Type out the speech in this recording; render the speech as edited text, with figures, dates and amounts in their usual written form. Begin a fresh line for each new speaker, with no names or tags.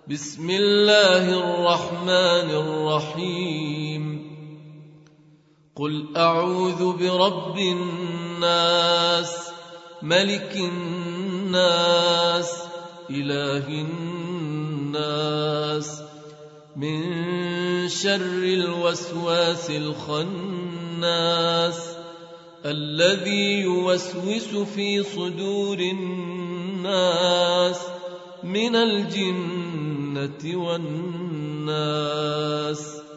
بسم الله الرحمن الرحيم قل أعوذ برب الناس ملك الناس إله الناس من شر الوسواس الخناس الذي يوسوس في صدور الناس من الجنة والناس.